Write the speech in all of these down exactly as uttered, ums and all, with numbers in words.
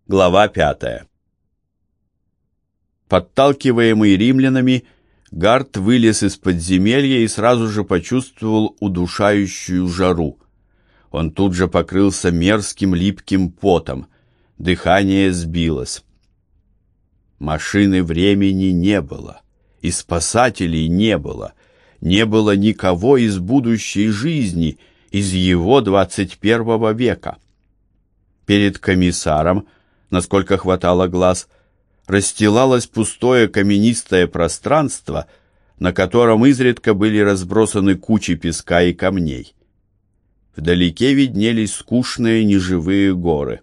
Глава пятая. Подталкиваемый римлянами, Гарт вылез из подземелья и сразу же почувствовал удушающую жару. Он тут же покрылся мерзким липким потом, дыхание сбилось. Машины времени не было, и спасателей не было, не было никого из будущей жизни, из его двадцать первого века. Перед комиссаром, насколько хватало глаз, расстилалось пустое каменистое пространство, на котором изредка были разбросаны кучи песка и камней. Вдалеке виднелись скучные неживые горы.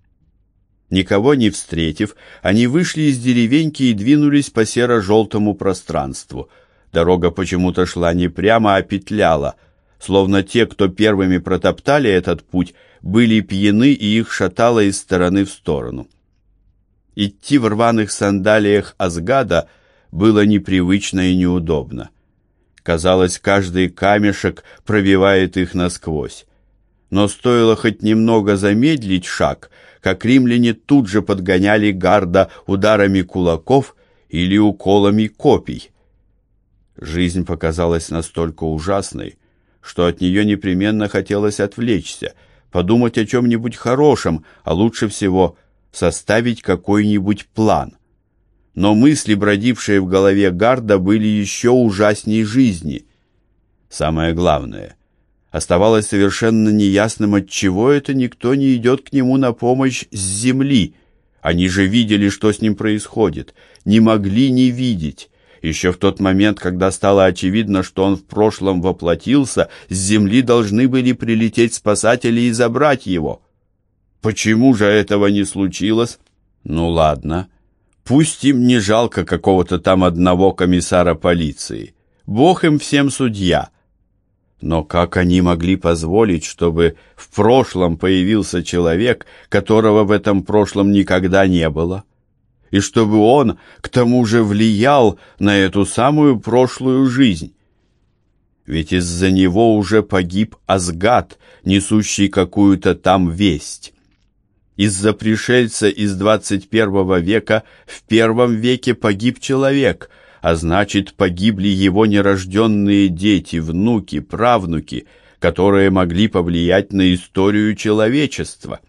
Никого не встретив, они вышли из деревеньки и двинулись по серо-желтому пространству. Дорога почему-то шла не прямо, а петляла, словно те, кто первыми протоптали этот путь, были пьяны и их шатало из стороны в сторону. Идти в рваных сандалиях Азгада было непривычно и неудобно. Казалось, каждый камешек пробивает их насквозь. Но стоило хоть немного замедлить шаг, как римляне тут же подгоняли Гарда ударами кулаков или уколами копий. Жизнь показалась настолько ужасной, что от нее непременно хотелось отвлечься, подумать о чем-нибудь хорошем, а лучше всего составить какой-нибудь план. Но мысли, бродившие в голове Гарда, были еще ужасней жизни. Самое главное, оставалось совершенно неясным, отчего это никто не идет к нему на помощь с земли. Они же видели, что с ним происходит, не могли не видеть. Еще в тот момент, когда стало очевидно, что он в прошлом воплотился, с земли должны были прилететь спасатели и забрать его. Почему же этого не случилось? Ну ладно, пусть им не жалко какого-то там одного комиссара полиции. Бог им всем судья. Но как они могли позволить, чтобы в прошлом появился человек, которого в этом прошлом никогда не было? И чтобы он, к тому же, влиял на эту самую прошлую жизнь. Ведь из-за него уже погиб Азгад, несущий какую-то там весть. Из-за пришельца из двадцать первого века в первом веке погиб человек, а значит, погибли его нерожденные дети, внуки, правнуки, которые могли повлиять на историю человечества.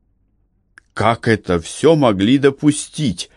Как это все могли допустить?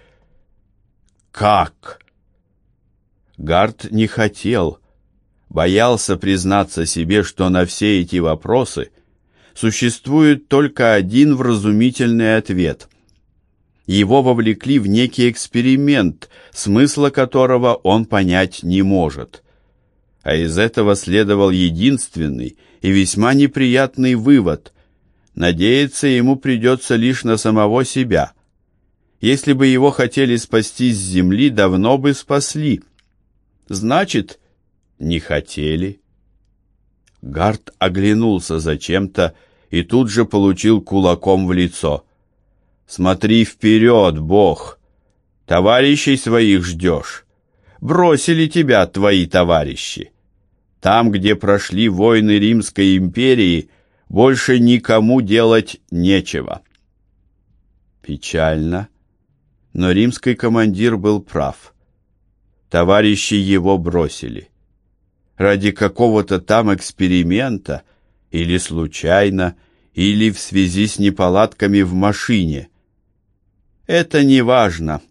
Как? Гард не хотел, боялся признаться себе, что на все эти вопросы существует только один вразумительный ответ. Его вовлекли в некий эксперимент, смысла которого он понять не может. А из этого следовал единственный и весьма неприятный вывод: надеяться ему придется лишь на самого себя. Если бы его хотели спасти с земли, давно бы спасли. Значит, не хотели. Гард оглянулся зачем-то и тут же получил кулаком в лицо. «Смотри вперед, Бог! Товарищей своих ждешь. Бросили тебя твои товарищи. Там, где прошли войны Римской империи, больше никому делать нечего». Печально, но римский командир был прав. Товарищи его бросили. Ради какого-то там эксперимента, или случайно, или в связи с неполадками в машине. Это не важно.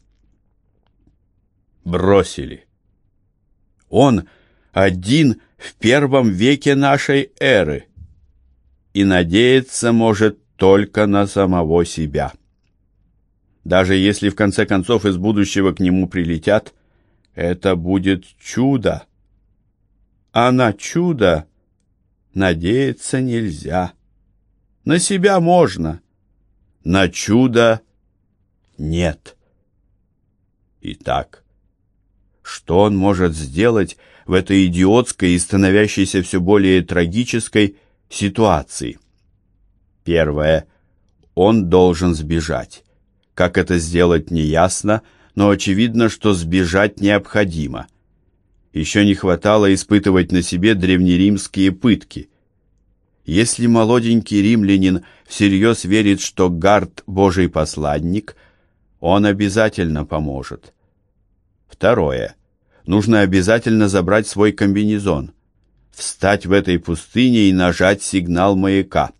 Бросили. Он один в первом веке нашей эры и надеяться может только на самого себя. Даже если в конце концов из будущего к нему прилетят, это будет чудо. А на чудо надеяться нельзя. На себя можно, на чудо нет. Итак, что он может сделать в этой идиотской и становящейся все более трагической ситуации? Первое. Он должен сбежать. Как это сделать, неясно, но очевидно, что сбежать необходимо. Еще не хватало испытывать на себе древнеримские пытки. Если молоденький римлянин всерьез верит, что Гарт — Божий посланник, он обязательно поможет. Второе. Нужно обязательно забрать свой комбинезон, встать в этой пустыне и нажать сигнал маяка.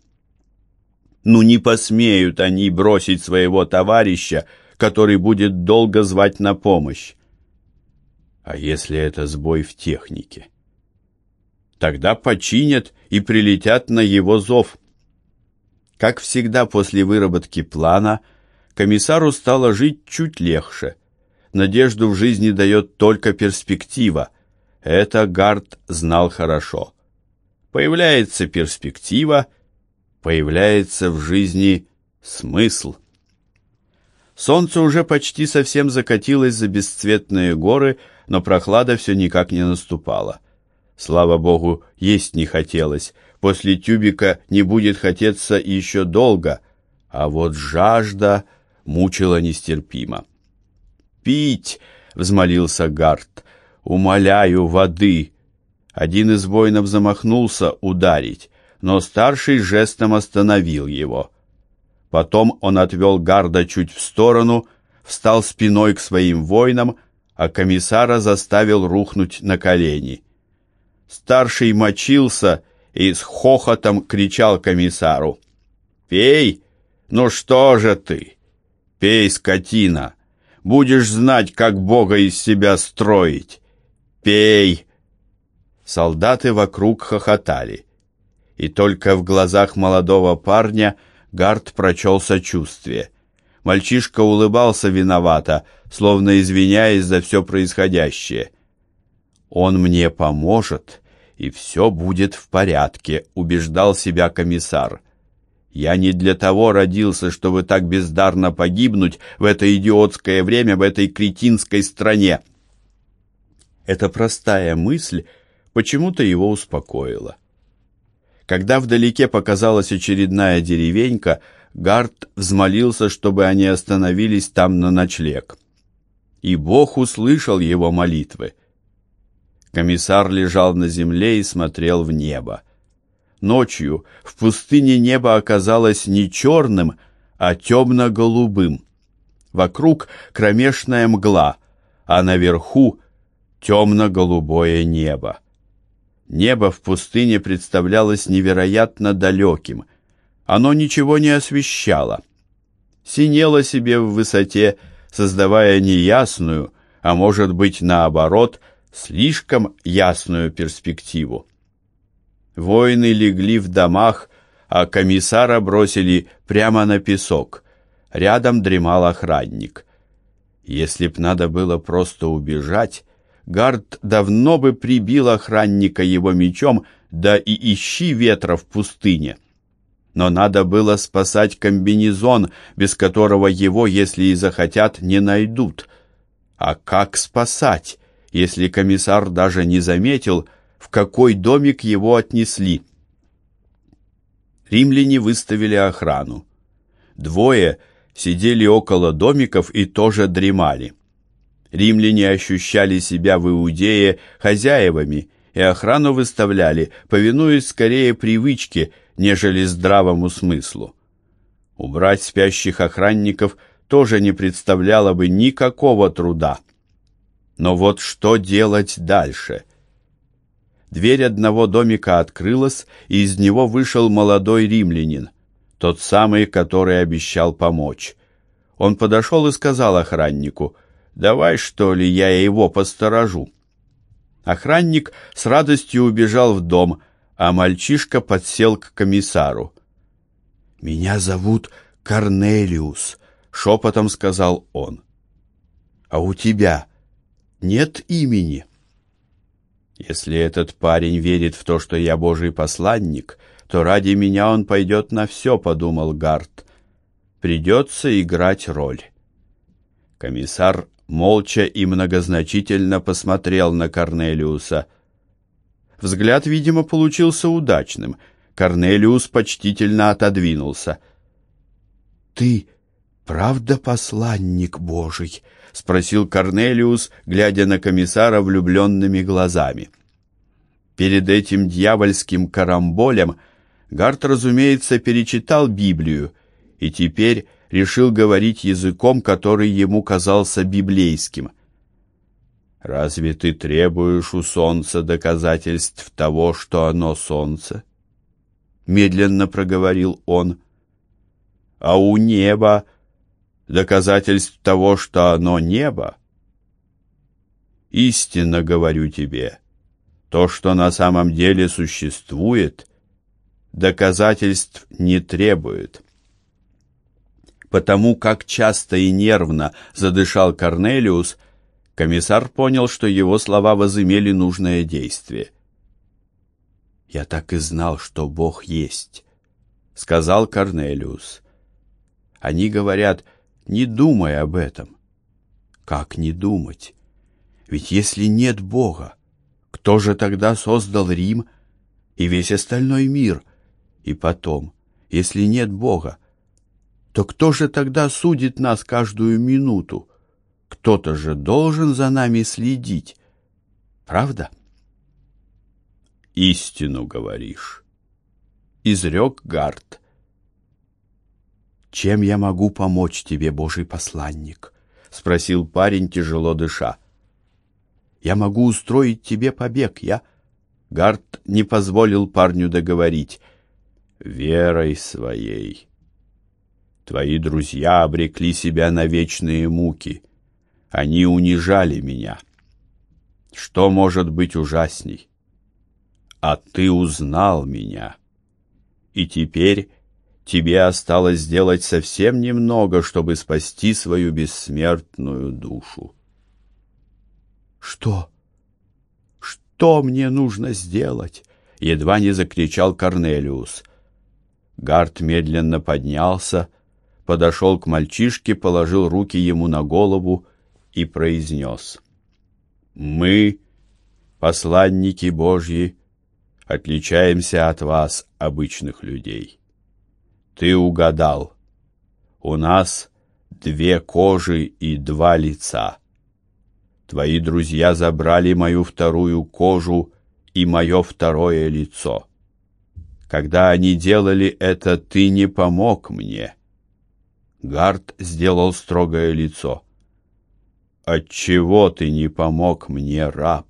Ну не посмеют они бросить своего товарища, который будет долго звать на помощь. А если это сбой в технике? Тогда починят и прилетят на его зов. Как всегда после выработки плана, комиссару стало жить чуть легче. Надежду в жизни дает только перспектива. Это Гарт знал хорошо. Появляется перспектива, появляется в жизни смысл. Солнце уже почти совсем закатилось за бесцветные горы, но прохлада все никак не наступала. Слава богу, есть не хотелось. После тюбика не будет хотеться еще долго, а вот жажда мучила нестерпимо. «Пить!» — взмолился Гарт. «Умоляю, воды!» Один из воинов замахнулся ударить, но старший жестом остановил его. Потом он отвел Гарда чуть в сторону, встал спиной к своим воинам, а комиссара заставил рухнуть на колени. Старший мочился и с хохотом кричал комиссару: «Пей! Ну что же ты? Пей, скотина! Будешь знать, как Бога из себя строить! Пей!» Солдаты вокруг хохотали, и только в глазах молодого парня Гарт прочел сочувствие. Мальчишка улыбался виновато, словно извиняясь за все происходящее. «Он мне поможет, и все будет в порядке», — убеждал себя комиссар. «Я не для того родился, чтобы так бездарно погибнуть в это идиотское время, в этой кретинской стране». Эта простая мысль почему-то его успокоила. Когда вдалеке показалась очередная деревенька, Гарт взмолился, чтобы они остановились там на ночлег. И Бог услышал его молитвы. Комиссар лежал на земле и смотрел в небо. Ночью в пустыне небо оказалось не черным, а темно-голубым. Вокруг кромешная мгла, а наверху темно-голубое небо. Небо в пустыне представлялось невероятно далеким. Оно ничего не освещало. Синело себе в высоте, создавая неясную, а может быть, наоборот, слишком ясную перспективу. Воины легли в домах, а комиссара бросили прямо на песок. Рядом дремал охранник. Если б надо было просто убежать, Гарт давно бы прибил охранника его мечом, да и ищи ветра в пустыне. Но надо было спасать комбинезон, без которого его, если и захотят, не найдут. А как спасать, если комиссар даже не заметил, в какой домик его отнесли? Римляне выставили охрану. Двое сидели около домиков и тоже дремали. Римляне ощущали себя в Иудее хозяевами, и охрану выставляли, повинуясь скорее привычке, нежели здравому смыслу. Убрать спящих охранников тоже не представляло бы никакого труда. Но вот что делать дальше? Дверь одного домика открылась, и из него вышел молодой римлянин, тот самый, который обещал помочь. Он подошел и сказал охраннику: «Давай, что ли, я его посторожу». Охранник с радостью убежал в дом, а мальчишка подсел к комиссару. «Меня зовут Корнелиус», — шепотом сказал он. «А у тебя нет имени?» «Если этот парень верит в то, что я Божий посланник, то ради меня он пойдет на все», — подумал Гарт. «Придется играть роль». Комиссар молча и многозначительно посмотрел на Корнелиуса. Взгляд, видимо, получился удачным. Корнелиус почтительно отодвинулся. «Ты правда посланник Божий?» — спросил Корнелиус, глядя на комиссара влюбленными глазами. Перед этим дьявольским карамболем Гарт, разумеется, перечитал Библию и теперь решил говорить языком, который ему казался библейским. «Разве ты требуешь у солнца доказательств того, что оно солнце?» Медленно проговорил он. «А у неба доказательств того, что оно небо? Истинно говорю тебе, то, что на самом деле существует, доказательств не требует». Потому как часто и нервно задышал Корнелиус, комиссар понял, что его слова возымели нужное действие. «Я так и знал, что Бог есть», — сказал Корнелиус. «Они говорят, не думай об этом». Как не думать? Ведь если нет Бога, кто же тогда создал Рим и весь остальной мир? И потом, если нет Бога, то кто же тогда судит нас каждую минуту? Кто-то же должен за нами следить, правда? «Истину говоришь», — изрек Гарт. «Чем я могу помочь тебе, Божий посланник?» — спросил парень, тяжело дыша. «Я могу устроить тебе побег, я...» Гарт не позволил парню договорить. «Верой своей. Твои друзья обрекли себя на вечные муки. Они унижали меня. Что может быть ужасней? А ты узнал меня. И теперь тебе осталось сделать совсем немного, чтобы спасти свою бессмертную душу». «Что? Что мне нужно сделать?» — едва не закричал Корнелиус. Гарт медленно поднялся, подошел к мальчишке, положил руки ему на голову и произнес: «Мы, посланники Божьи, отличаемся от вас, обычных людей. Ты угадал. У нас две кожи и два лица. Твои друзья забрали мою вторую кожу и мое второе лицо. Когда они делали это, ты не помог мне». Гарт сделал строгое лицо. «Отчего ты не помог мне, раб?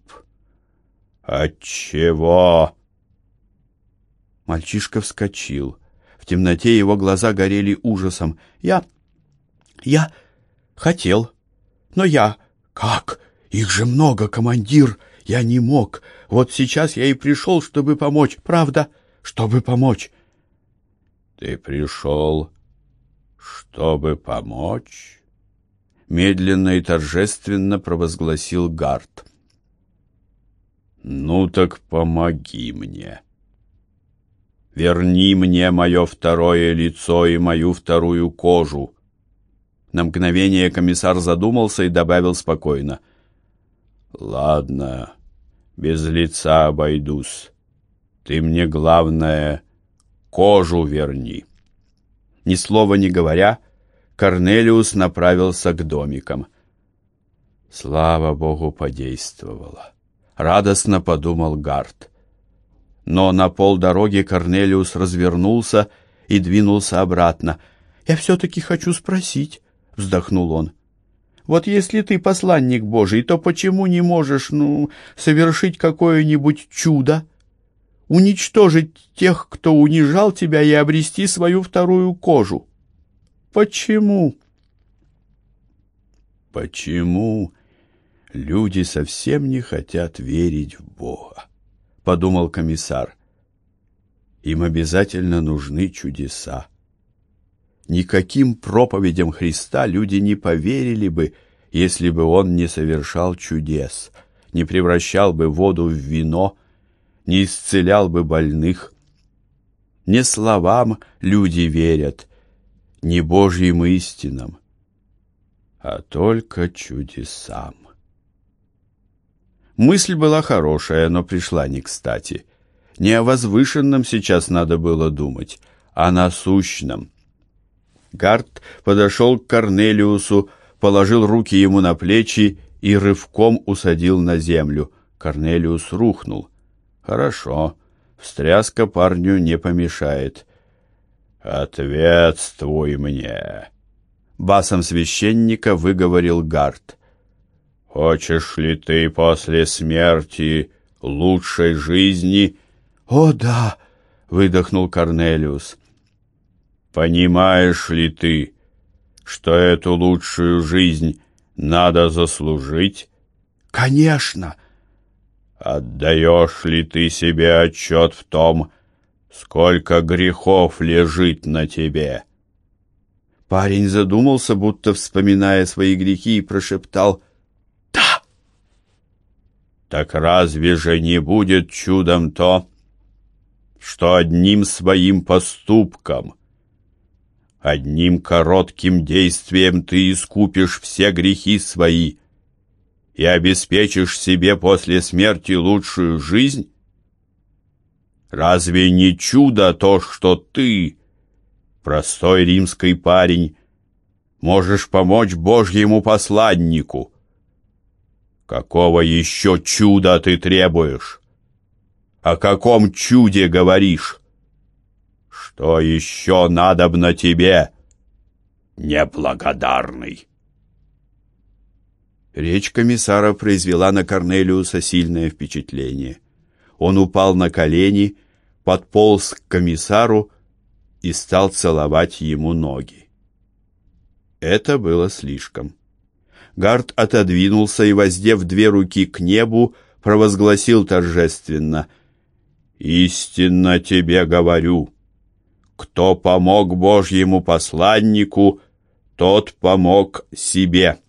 Отчего?» Мальчишка вскочил. В темноте его глаза горели ужасом. «Я... я хотел, но я... Как? Их же много, командир! Я не мог. Вот сейчас я и пришел, чтобы помочь, правда, чтобы помочь». «Ты пришел, чтобы помочь?» Медленно и торжественно провозгласил Гарт. «Ну так помоги мне. Верни мне мое второе лицо и мою вторую кожу». На мгновение комиссар задумался и добавил спокойно: «Ладно, без лица обойдусь. Ты мне, главное, кожу верни». Ни слова не говоря, Корнелиус направился к домикам. Слава Богу, подействовало. Радостно подумал Гарт. Но на полдороги Корнелиус развернулся и двинулся обратно. «Я все-таки хочу спросить», — вздохнул он. «Вот если ты посланник Божий, то почему не можешь, ну, совершить какое-нибудь чудо? Уничтожить тех, кто унижал тебя, и обрести свою вторую кожу? Почему?» «Почему люди совсем не хотят верить в Бога?» — подумал комиссар. «Им обязательно нужны чудеса. Никаким проповедям Христа люди не поверили бы, если бы он не совершал чудес, не превращал бы воду в вино, не исцелял бы больных. Не словам люди верят, не Божьим истинам, а только чудесам». Мысль была хорошая, но пришла не кстати. Не о возвышенном сейчас надо было думать, а насущном. Гарт подошел к Корнелиусу, положил руки ему на плечи и рывком усадил на землю. Корнелиус рухнул. «Хорошо», — Встряска парню не помешает. «Ответствуй мне!» Басом священника выговорил Гарт. «Хочешь ли ты после смерти лучшей жизни?» «О, да!» — выдохнул Корнелиус. «Понимаешь ли ты, что эту лучшую жизнь надо заслужить?» «Конечно!» «Отдаешь ли ты себе отчет в том, сколько грехов лежит на тебе?» Парень задумался, будто вспоминая свои грехи, и прошептал: «Да!» «Так разве же не будет чудом то, что одним своим поступком, одним коротким действием ты искупишь все грехи свои и обеспечишь себе после смерти лучшую жизнь? Разве не чудо то, что ты, простой римский парень, можешь помочь Божьему посланнику? Какого еще чуда ты требуешь? О каком чуде говоришь? Что еще надобно тебе, неблагодарный?» Речь комиссара произвела на Корнелиуса сильное впечатление. Он упал на колени, подполз к комиссару и стал целовать ему ноги. Это было слишком. Гарт отодвинулся и, воздев две руки к небу, провозгласил торжественно: «Истинно тебе говорю, кто помог Божьему посланнику, тот помог себе.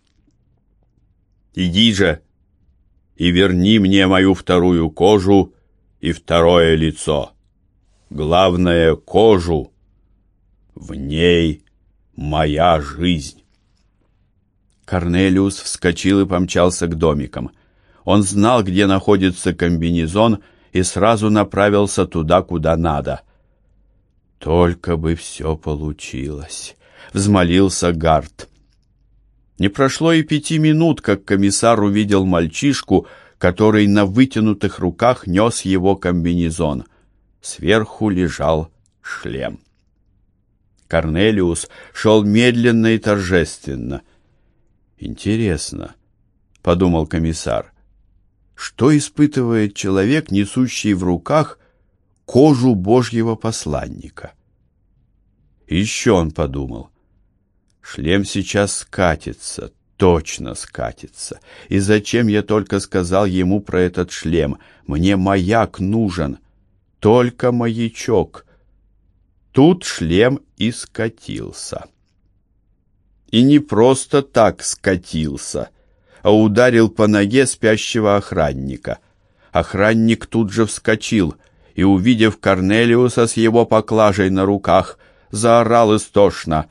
Иди же и верни мне мою вторую кожу и второе лицо. Главное — кожу. В ней моя жизнь». Корнелиус вскочил и помчался к домикам. Он знал, где находится комбинезон, и сразу направился туда, куда надо. «Только бы все получилось», — взмолился Гарт. Не прошло и пяти минут, как комиссар увидел мальчишку, который на вытянутых руках нес его комбинезон. Сверху лежал шлем. Корнелиус шел медленно и торжественно. «Интересно», — подумал комиссар, — «что испытывает человек, несущий в руках кожу Божьего посланника?» Еще он подумал: шлем сейчас скатится, точно скатится. И зачем я только сказал ему про этот шлем? Мне маяк нужен, только маячок. Тут шлем и скатился. И не просто так скатился, а ударил по ноге спящего охранника. Охранник тут же вскочил и, увидев Корнелиуса с его поклажей на руках, заорал истошно: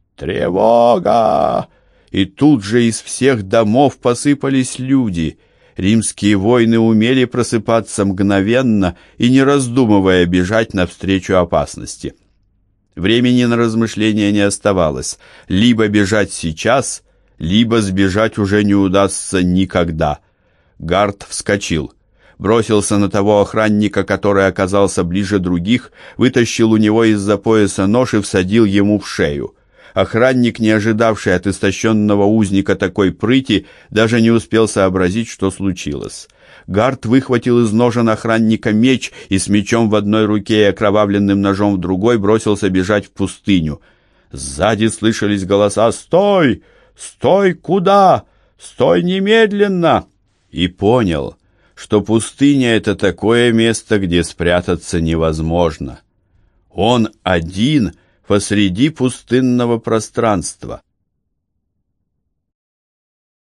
«Тревога!» И тут же из всех домов посыпались люди. Римские воины умели просыпаться мгновенно и, не раздумывая, бежать навстречу опасности. Времени на размышления не оставалось. Либо бежать сейчас, либо сбежать уже не удастся никогда. Гарт вскочил, бросился на того охранника, который оказался ближе других, вытащил у него из-за пояса нож и всадил ему в шею. Охранник, не ожидавший от истощенного узника такой прыти, даже не успел сообразить, что случилось. Гарт выхватил из ножен охранника меч и с мечом в одной руке и окровавленным ножом в другой бросился бежать в пустыню. Сзади слышались голоса: «Стой! Стой! Куда? Стой немедленно!» И понял, что пустыня — это такое место, где спрятаться невозможно. Он один посреди пустынного пространства.